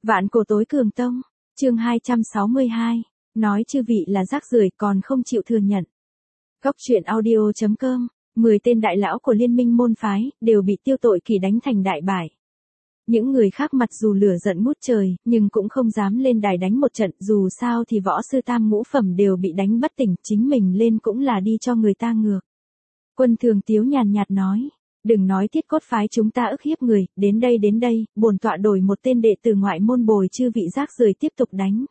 Vạn cổ tối cường tông, chương 262, nói chư vị là rác rưởi còn không chịu thừa nhận. Góc truyện audio.com, 10 tên đại lão của liên minh môn phái, đều bị Tiêu Tội Kỳ đánh thành đại bại. Những người khác mặc dù lửa giận ngút trời, nhưng cũng không dám lên đài đánh một trận, dù sao thì võ sư tam ngũ phẩm đều bị đánh bất tỉnh, chính mình lên cũng là đi cho người ta ngược. Quân Thường Tiếu nhàn nhạt nói, đừng nói Thiết Cốt phái chúng ta ức hiếp người, đến đây, bổn tọa đổi một tên đệ tử ngoại môn bồi chư vị rác rưởi tiếp tục đánh.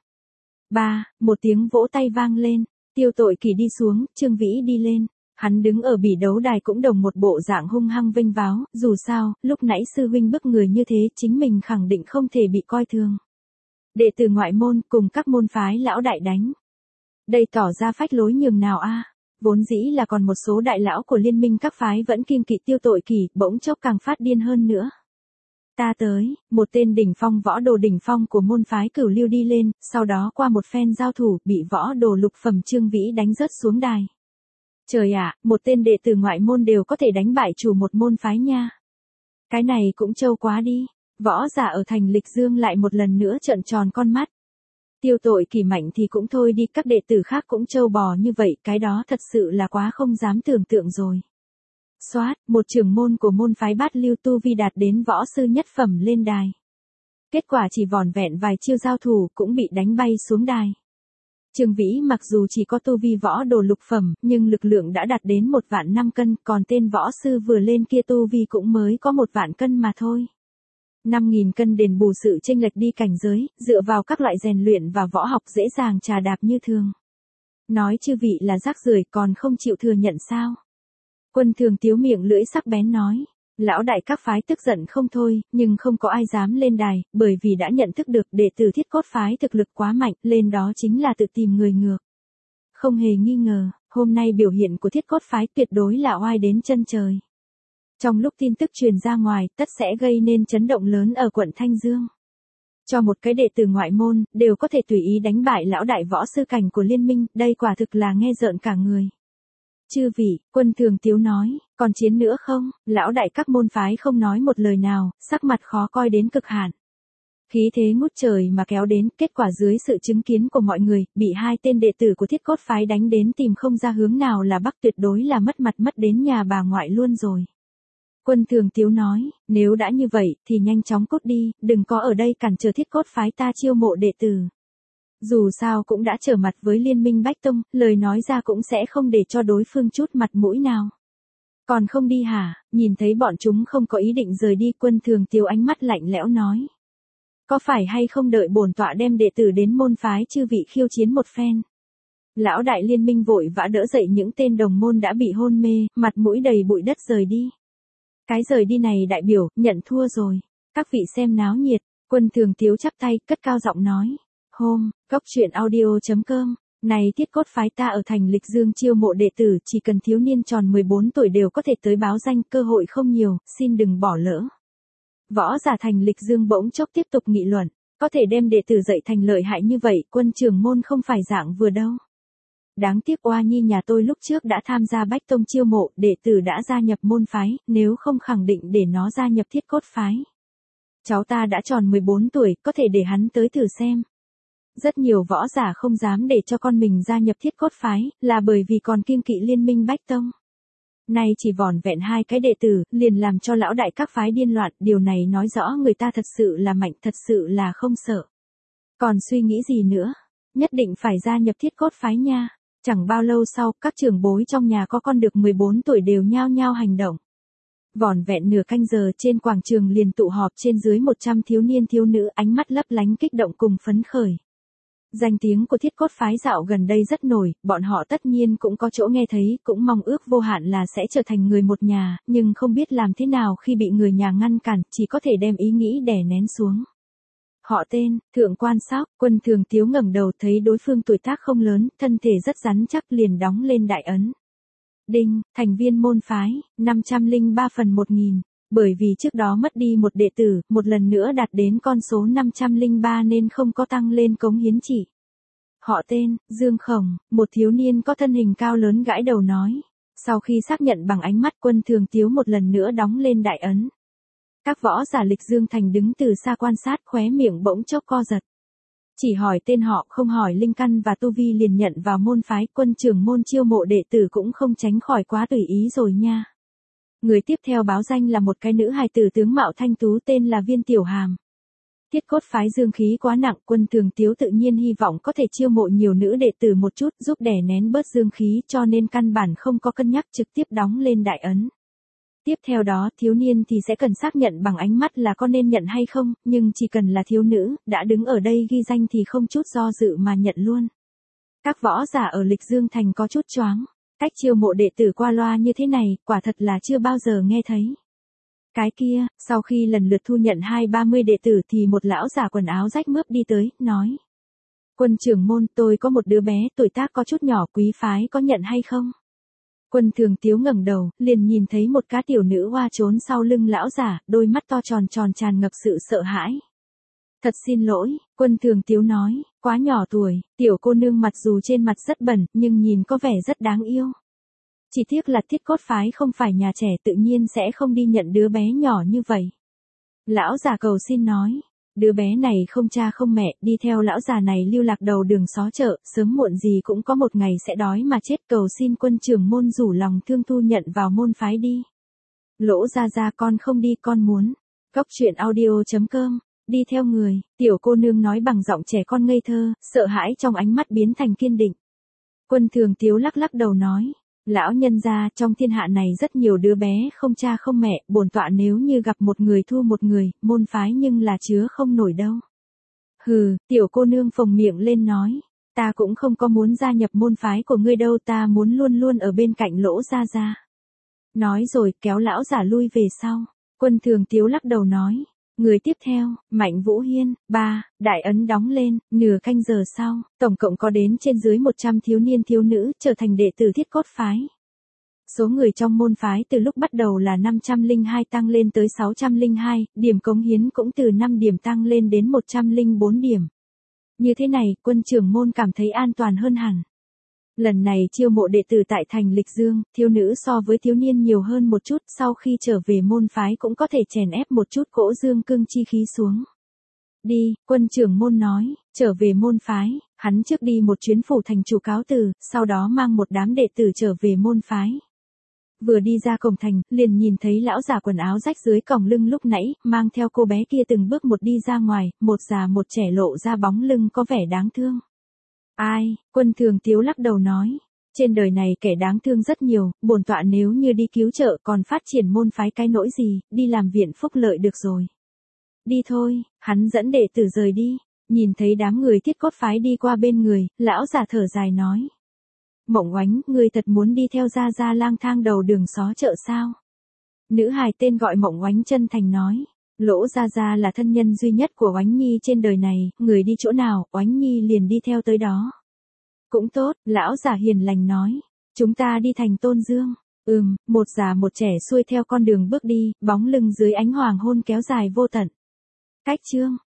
Một tiếng vỗ tay vang lên, Tiêu Tội Kỳ đi xuống, Trương Vĩ đi lên. Hắn đứng ở bỉ đấu đài cũng đồng một bộ dạng hung hăng vênh váo, dù sao, lúc nãy sư huynh bức người như thế chính mình khẳng định không thể bị coi thường. Đệ tử ngoại môn cùng các môn phái lão đại đánh. Đây tỏ ra phách lối nhường nào a? Vốn dĩ là còn một số đại lão của liên minh các phái vẫn kiêng kỵ Tiêu Tội Kỳ, bỗng chốc càng phát điên hơn nữa. Ta tới, một tên đỉnh phong võ đồ đỉnh phong của môn phái Cửu Lưu đi lên, sau đó qua một phen giao thủ, bị võ đồ lục phẩm Trương Vĩ đánh rớt xuống đài. Trời ạ, một tên đệ tử ngoại môn đều có thể đánh bại chủ một môn phái nha. Cái này cũng trâu quá đi, võ giả ở thành Lịch Dương lại một lần nữa trợn tròn con mắt. Tiêu Tội Kỳ mạnh thì cũng thôi đi, các đệ tử khác cũng trâu bò như vậy, cái đó thật sự là quá không dám tưởng tượng rồi. Xoát, một trưởng môn của môn phái Bát Lưu tu vi đạt đến võ sư nhất phẩm lên đài. Kết quả chỉ vỏn vẹn vài chiêu giao thủ cũng bị đánh bay xuống đài. Trương Vĩ mặc dù chỉ có tu vi võ đồ lục phẩm, nhưng lực lượng đã đạt đến 1.000.000 cân, còn tên võ sư vừa lên kia tu vi cũng mới có 1.000.000 cân mà thôi. 5.000 cân đền bù sự chênh lệch đi cảnh giới, dựa vào các loại rèn luyện và võ học dễ dàng trà đạp như thường. Nói chư vị là rác rưởi còn không chịu thừa nhận sao? Quân Thường Tiếu miệng lưỡi sắc bén nói. Lão đại các phái tức giận không thôi, nhưng không có ai dám lên đài, bởi vì đã nhận thức được đệ tử Thiết Cốt phái thực lực quá mạnh, lên đó chính là tự tìm người ngược. Không hề nghi ngờ, hôm nay biểu hiện của Thiết Cốt phái tuyệt đối là oai đến chân trời. Trong lúc tin tức truyền ra ngoài, tất sẽ gây nên chấn động lớn ở quận Thanh Dương. Cho một cái đệ tử ngoại môn, đều có thể tùy ý đánh bại lão đại võ sư cảnh của liên minh, đây quả thực là nghe rợn cả người. Chư vị, Quân Thường Tiếu nói, còn chiến nữa không? Lão đại các môn phái không nói một lời nào, sắc mặt khó coi đến cực hạn. Khí thế ngút trời mà kéo đến, kết quả dưới sự chứng kiến của mọi người, bị hai tên đệ tử của Thiết Cốt phái đánh đến tìm không ra hướng nào là bắc, tuyệt đối là mất mặt mất đến nhà bà ngoại luôn rồi. Quân Thường Tiếu nói, nếu đã như vậy, thì nhanh chóng cút đi, đừng có ở đây cản trở Thiết Cốt phái ta chiêu mộ đệ tử. Dù sao cũng đã trở mặt với liên minh Bách Tông, lời nói ra cũng sẽ không để cho đối phương chút mặt mũi nào. Còn không đi hả? Nhìn thấy bọn chúng không có ý định rời đi, Quân Thường Tiếu ánh mắt lạnh lẽo nói. Có phải hay không đợi bổn tọa đem đệ tử đến môn phái chư vị khiêu chiến một phen? Lão đại liên minh vội vã đỡ dậy những tên đồng môn đã bị hôn mê, mặt mũi đầy bụi đất rời đi. Cái rời đi này đại biểu, nhận thua rồi. Các vị xem náo nhiệt, Quân Thường Tiếu chắp tay, cất cao giọng nói. Góc truyện audio.com, này Thiết Cốt phái ta ở thành Lịch Dương chiêu mộ đệ tử, chỉ cần thiếu niên tròn 14 tuổi đều có thể tới báo danh, cơ hội không nhiều, xin đừng bỏ lỡ. Võ giả thành Lịch Dương bỗng chốc tiếp tục nghị luận, có thể đem đệ tử dạy thành lợi hại như vậy, Quân trưởng môn không phải dạng vừa đâu. Đáng tiếc oa nhi nhà tôi lúc trước đã tham gia Bách Tông chiêu mộ, đệ tử đã gia nhập môn phái, nếu không khẳng định để nó gia nhập Thiết Cốt phái. Cháu ta đã tròn 14 tuổi, có thể để hắn tới thử xem. Rất nhiều võ giả không dám để cho con mình gia nhập Thiết Cốt phái, là bởi vì còn kiêng kỵ liên minh Bách Tông. Nay chỉ vỏn vẹn hai cái đệ tử, liền làm cho lão đại các phái điên loạn, điều này nói rõ người ta thật sự là mạnh, thật sự là không sợ. Còn suy nghĩ gì nữa? Nhất định phải gia nhập Thiết Cốt phái nha. Chẳng bao lâu sau, các trưởng bối trong nhà có con được 14 tuổi đều nhao nhao hành động. Vỏn vẹn nửa canh giờ trên quảng trường liền tụ họp trên dưới 100 thiếu niên thiếu nữ, ánh mắt lấp lánh kích động cùng phấn khởi. Danh tiếng của Thiết Cốt phái dạo gần đây rất nổi, bọn họ tất nhiên cũng có chỗ nghe thấy, cũng mong ước vô hạn là sẽ trở thành người một nhà, nhưng không biết làm thế nào khi bị người nhà ngăn cản, chỉ có thể đem ý nghĩ đè nén xuống. Họ tên, Thượng Quan Sóc, Quân Thường Tiếu ngẩng đầu thấy đối phương tuổi tác không lớn, thân thể rất rắn chắc liền đóng lên đại ấn. Đinh, thành viên môn phái, 503 phần 1000. Bởi vì trước đó mất đi một đệ tử, một lần nữa đạt đến con số 503 nên không có tăng lên cống hiến chỉ. Họ tên, Dương Khổng, một thiếu niên có thân hình cao lớn gãi đầu nói. Sau khi xác nhận bằng ánh mắt, Quân Thường Tiếu một lần nữa đóng lên đại ấn. Các võ giả Lịch Dương Thành đứng từ xa quan sát, khóe miệng bỗng chốc co giật. Chỉ hỏi tên họ, không hỏi linh căn và tu vi liền nhận vào môn phái. Quân trưởng môn chiêu mộ đệ tử cũng không tránh khỏi quá tùy ý rồi nha. Người tiếp theo báo danh là một cái nữ hài tử tướng mạo thanh tú tên là Viên Tiểu Hàm. Tiết cốt phái dương khí quá nặng, Quân Thường Tiếu tự nhiên hy vọng có thể chiêu mộ nhiều nữ đệ tử một chút, giúp đè nén bớt dương khí, cho nên căn bản không có cân nhắc, trực tiếp đóng lên đại ấn. Tiếp theo đó, thiếu niên thì sẽ cần xác nhận bằng ánh mắt là có nên nhận hay không, nhưng chỉ cần là thiếu nữ, đã đứng ở đây ghi danh thì không chút do dự mà nhận luôn. Các võ giả ở Lịch Dương Thành có chút choáng. Cách chiêu mộ đệ tử qua loa như thế này, quả thật là chưa bao giờ nghe thấy. Cái kia, sau khi lần lượt thu nhận 20-30 đệ tử thì một lão giả quần áo rách mướp đi tới, nói. Quân trưởng môn, tôi có một đứa bé, tuổi tác có chút nhỏ, quý phái có nhận hay không? Quân Thường Tiếu ngẩng đầu, liền nhìn thấy một cá tiểu nữ hoa trốn sau lưng lão giả, đôi mắt to tròn tròn tràn ngập sự sợ hãi. Thật xin lỗi, Quân Thường Tiếu nói, quá nhỏ tuổi, tiểu cô nương mặc dù trên mặt rất bẩn, nhưng nhìn có vẻ rất đáng yêu. Chỉ tiếc là Thiết Cốt phái không phải nhà trẻ, tự nhiên sẽ không đi nhận đứa bé nhỏ như vậy. Lão già cầu xin nói, đứa bé này không cha không mẹ, đi theo lão già này lưu lạc đầu đường xó chợ, sớm muộn gì cũng có một ngày sẽ đói mà chết, cầu xin quân trưởng môn rủ lòng thương thu nhận vào môn phái đi. Lỗ ra ra, con không đi, con muốn. Góc truyện audio.com. Đi theo người, tiểu cô nương nói bằng giọng trẻ con ngây thơ, sợ hãi trong ánh mắt biến thành kiên định. Quân Thường Tiếu lắc lắc đầu nói, lão nhân gia, trong thiên hạ này rất nhiều đứa bé không cha không mẹ, bổn tọa nếu như gặp một người thu một người, môn phái nhưng là chứa không nổi đâu. Hừ, tiểu cô nương phồng miệng lên nói, ta cũng không có muốn gia nhập môn phái của ngươi đâu, ta muốn luôn luôn ở bên cạnh Lỗ gia gia. Nói rồi kéo lão giả lui về sau. Quân Thường Tiếu lắc đầu nói, người tiếp theo, Mạnh Vũ Hiên. Đại ấn đóng lên, nửa canh giờ sau, tổng cộng có đến trên dưới 100 thiếu niên thiếu nữ trở thành đệ tử Thiết Cốt phái. Số người trong môn phái từ lúc bắt đầu là 502 tăng lên tới 602, điểm cống hiến cũng từ 5 điểm tăng lên đến 104 điểm. Như thế này, quân trưởng môn cảm thấy an toàn hơn hẳn. Lần này chiêu mộ đệ tử tại thành Lịch Dương, thiếu nữ so với thiếu niên nhiều hơn một chút, sau khi trở về môn phái cũng có thể chèn ép một chút cỗ dương cương chi khí xuống. Đi, quân trưởng môn nói, trở về môn phái, hắn trước đi một chuyến phủ thành chủ cáo từ, sau đó mang một đám đệ tử trở về môn phái. Vừa đi ra cổng thành, liền nhìn thấy lão già quần áo rách dưới còng lưng lúc nãy, mang theo cô bé kia từng bước một đi ra ngoài, một già một trẻ lộ ra bóng lưng có vẻ đáng thương. Ai, Quân Thường Tiếu lắc đầu nói, trên đời này kẻ đáng thương rất nhiều, bổn tọa nếu như đi cứu trợ còn phát triển môn phái cái nỗi gì, đi làm viện phúc lợi được rồi. Đi thôi, hắn dẫn đệ tử rời đi, nhìn thấy đám người Thiết Cốt phái đi qua bên người, lão già thở dài nói. Mộng Oánh, ngươi thật muốn đi theo gia gia lang thang đầu đường xó chợ sao? Nữ hài tên gọi Mộng Oánh chân thành nói. Lỗ gia gia là thân nhân duy nhất của Oánh Nhi trên đời này, người đi chỗ nào, Oánh Nhi liền đi theo tới đó. Cũng tốt, lão già hiền lành nói. Chúng ta đi thành Tôn Dương. Một già một trẻ xuôi theo con đường bước đi, bóng lưng dưới ánh hoàng hôn kéo dài vô tận. Cách chương.